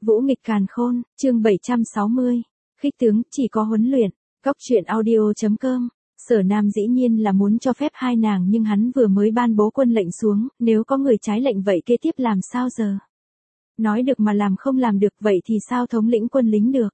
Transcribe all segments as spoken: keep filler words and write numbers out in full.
Vũ nghịch càn khôn, chương bảy trăm sáu mươi. Khích tướng, chỉ có huấn luyện. Góc truyện audio chấm com. Sở Nam dĩ nhiên là muốn cho phép hai nàng nhưng hắn vừa mới ban bố quân lệnh xuống, nếu có người trái lệnh vậy kế tiếp làm sao giờ? Nói được mà làm không làm được vậy thì sao thống lĩnh quân lính được?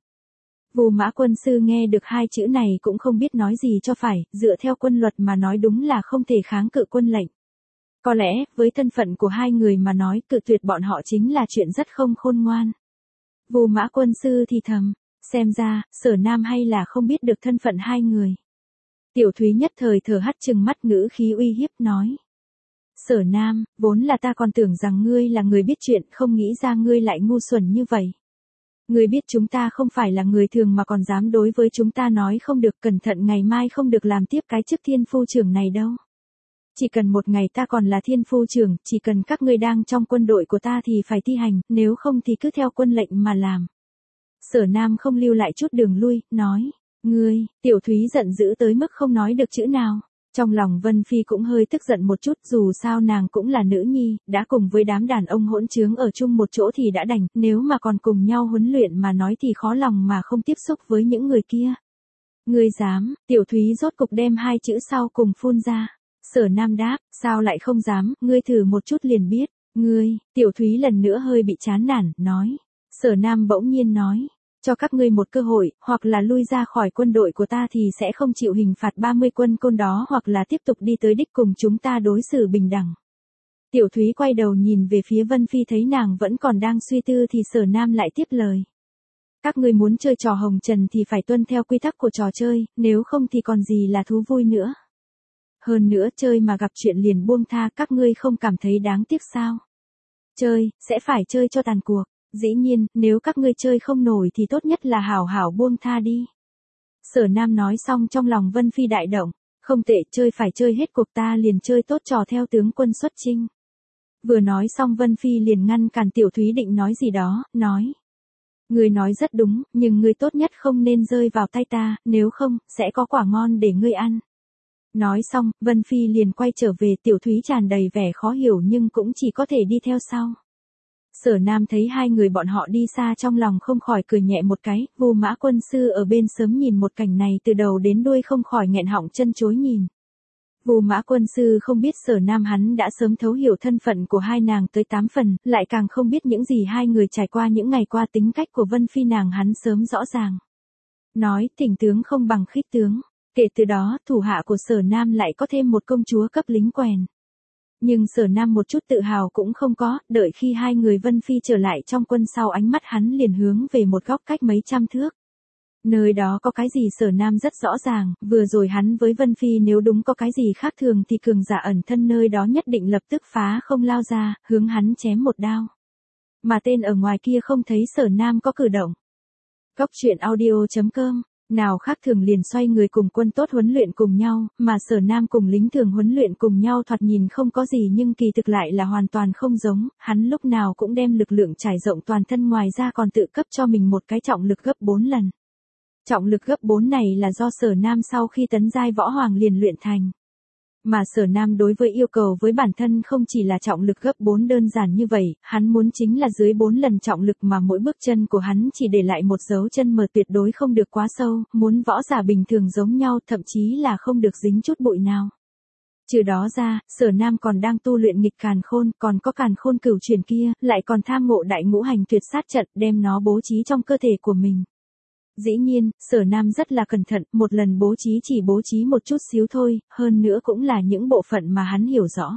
Vù Mã quân sư nghe được hai chữ này cũng không biết nói gì cho phải, dựa theo quân luật mà nói đúng là không thể kháng cự quân lệnh. Có lẽ, với thân phận của hai người mà nói cự tuyệt bọn họ chính là chuyện rất không khôn ngoan. Vù Mã quân sư thì thầm, xem ra, Sở Nam hay là không biết được thân phận hai người. Tiểu Thúy nhất thời thở hắt chừng mắt ngữ khí uy hiếp nói. Sở Nam, vốn là ta còn tưởng rằng ngươi là người biết chuyện, không nghĩ ra ngươi lại ngu xuẩn như vậy. Ngươi biết chúng ta không phải là người thường mà còn dám đối với chúng ta nói không được, cẩn thận ngày mai không được làm tiếp cái chức thiên phu trưởng này đâu. Chỉ cần một ngày ta còn là thiên phu trưởng, chỉ cần các ngươi đang trong quân đội của ta thì phải thi hành, nếu không thì cứ theo quân lệnh mà làm. Sở Nam không lưu lại chút đường lui, nói, ngươi, Tiểu Thúy giận dữ tới mức không nói được chữ nào. Trong lòng Vân Phi cũng hơi tức giận một chút, dù sao nàng cũng là nữ nhi, đã cùng với đám đàn ông hỗn trướng ở chung một chỗ thì đã đành, nếu mà còn cùng nhau huấn luyện mà nói thì khó lòng mà không tiếp xúc với những người kia. Ngươi dám, Tiểu Thúy rốt cục đem hai chữ sau cùng phun ra. Sở Nam đáp, sao lại không dám, ngươi thử một chút liền biết. Ngươi, Tiểu Thúy lần nữa hơi bị chán nản, nói. Sở Nam bỗng nhiên nói, cho các ngươi một cơ hội, hoặc là lui ra khỏi quân đội của ta thì sẽ không chịu hình phạt ba mươi quân côn đó, hoặc là tiếp tục đi tới đích cùng chúng ta đối xử bình đẳng. Tiểu Thúy quay đầu nhìn về phía Vân Phi, thấy nàng vẫn còn đang suy tư thì Sở Nam lại tiếp lời. Các ngươi muốn chơi trò hồng trần thì phải tuân theo quy tắc của trò chơi, nếu không thì còn gì là thú vui nữa. Hơn nữa chơi mà gặp chuyện liền buông tha, các ngươi không cảm thấy đáng tiếc sao? Chơi, sẽ phải chơi cho tàn cuộc. Dĩ nhiên, nếu các ngươi chơi không nổi thì tốt nhất là hảo hảo buông tha đi. Sở Nam nói xong trong lòng Vân Phi đại động, không tệ, chơi phải chơi hết cuộc, ta liền chơi tốt trò theo tướng quân xuất chinh. Vừa nói xong Vân Phi liền ngăn cản Tiểu Thúy định nói gì đó, nói. Ngươi nói rất đúng, nhưng ngươi tốt nhất không nên rơi vào tay ta, nếu không, sẽ có quả ngon để ngươi ăn. Nói xong, Vân Phi liền quay trở về, Tiểu Thúy tràn đầy vẻ khó hiểu nhưng cũng chỉ có thể đi theo sau. Sở Nam thấy hai người bọn họ đi xa trong lòng không khỏi cười nhẹ một cái, Vù Mã quân sư ở bên sớm nhìn một cảnh này từ đầu đến đuôi không khỏi nghẹn họng chân chối nhìn. Vù Mã quân sư không biết Sở Nam hắn đã sớm thấu hiểu thân phận của hai nàng tới tám phần, lại càng không biết những gì hai người trải qua những ngày qua, tính cách của Vân Phi nàng hắn sớm rõ ràng. Nói thỉnh tướng không bằng khích tướng. Kể từ đó, thủ hạ của Sở Nam lại có thêm một công chúa cấp lính quèn. Nhưng Sở Nam một chút tự hào cũng không có, đợi khi hai người Vân Phi trở lại trong quân sau, ánh mắt hắn liền hướng về một góc cách mấy trăm thước. Nơi đó có cái gì Sở Nam rất rõ ràng, vừa rồi hắn với Vân Phi nếu đúng có cái gì khác thường thì cường giả ẩn thân nơi đó nhất định lập tức phá không lao ra, hướng hắn chém một đao. Mà tên ở ngoài kia không thấy Sở Nam có cử động. Góc truyện audio chấm com. Nào khác thường liền xoay người cùng quân tốt huấn luyện cùng nhau, mà Sở Nam cùng lính thường huấn luyện cùng nhau thoạt nhìn không có gì nhưng kỳ thực lại là hoàn toàn không giống, hắn lúc nào cũng đem lực lượng trải rộng toàn thân, ngoài ra còn tự cấp cho mình một cái trọng lực gấp bốn lần. Trọng lực gấp bốn này là do Sở Nam sau khi tấn giai võ hoàng liền luyện thành. Mà Sở Nam đối với yêu cầu với bản thân không chỉ là trọng lực gấp bốn đơn giản như vậy, hắn muốn chính là dưới bốn lần trọng lực mà mỗi bước chân của hắn chỉ để lại một dấu chân mờ, tuyệt đối không được quá sâu, muốn võ giả bình thường giống nhau, thậm chí là không được dính chút bụi nào. Trừ đó ra, Sở Nam còn đang tu luyện nghịch càn khôn, còn có càn khôn cửu truyền kia, lại còn tham ngộ đại ngũ hành tuyệt sát trận, đem nó bố trí trong cơ thể của mình. Dĩ nhiên, Sở Nam rất là cẩn thận, một lần bố trí chỉ bố trí một chút xíu thôi, hơn nữa cũng là những bộ phận mà hắn hiểu rõ.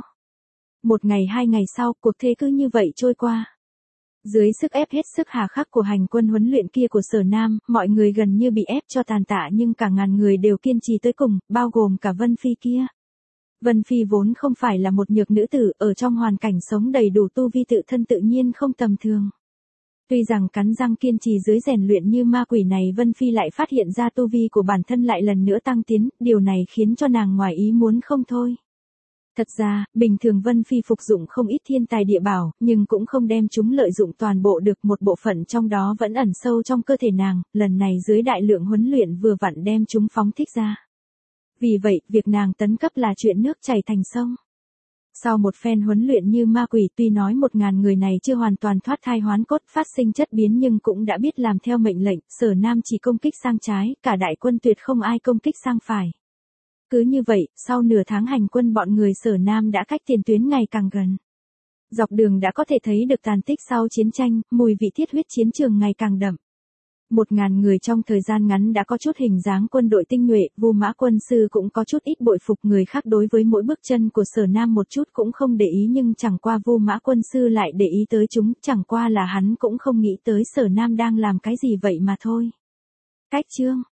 Một ngày hai ngày sau, cuộc thế cứ như vậy trôi qua. Dưới sức ép hết sức hà khắc của hành quân huấn luyện kia của Sở Nam, mọi người gần như bị ép cho tàn tạ nhưng cả ngàn người đều kiên trì tới cùng, bao gồm cả Vân Phi kia. Vân Phi vốn không phải là một nhược nữ tử, ở trong hoàn cảnh sống đầy đủ tu vi tự thân tự nhiên không tầm thường. Tuy rằng cắn răng kiên trì dưới rèn luyện như ma quỷ này, Vân Phi lại phát hiện ra tu vi của bản thân lại lần nữa tăng tiến, điều này khiến cho nàng ngoài ý muốn không thôi. Thật ra, bình thường Vân Phi phục dụng không ít thiên tài địa bảo, nhưng cũng không đem chúng lợi dụng toàn bộ được, một bộ phận trong đó vẫn ẩn sâu trong cơ thể nàng, lần này dưới đại lượng huấn luyện vừa vặn đem chúng phóng thích ra. Vì vậy, việc nàng tấn cấp là chuyện nước chảy thành sông. Sau một phen huấn luyện như ma quỷ, tuy nói một ngàn người này chưa hoàn toàn thoát thai hoán cốt phát sinh chất biến nhưng cũng đã biết làm theo mệnh lệnh, Sở Nam chỉ công kích sang trái, cả đại quân tuyệt không ai công kích sang phải. Cứ như vậy, sau nửa tháng hành quân bọn người Sở Nam đã cách tiền tuyến ngày càng gần. Dọc đường đã có thể thấy được tàn tích sau chiến tranh, mùi vị thiết huyết chiến trường ngày càng đậm. Một ngàn người trong thời gian ngắn đã có chút hình dáng quân đội tinh nhuệ, Vu Mã quân sư cũng có chút ít bội phục người khác đối với mỗi bước chân của Sở Nam một chút cũng không để ý nhưng chẳng qua Vu Mã quân sư lại để ý tới chúng, chẳng qua là hắn cũng không nghĩ tới Sở Nam đang làm cái gì vậy mà thôi. Cách chương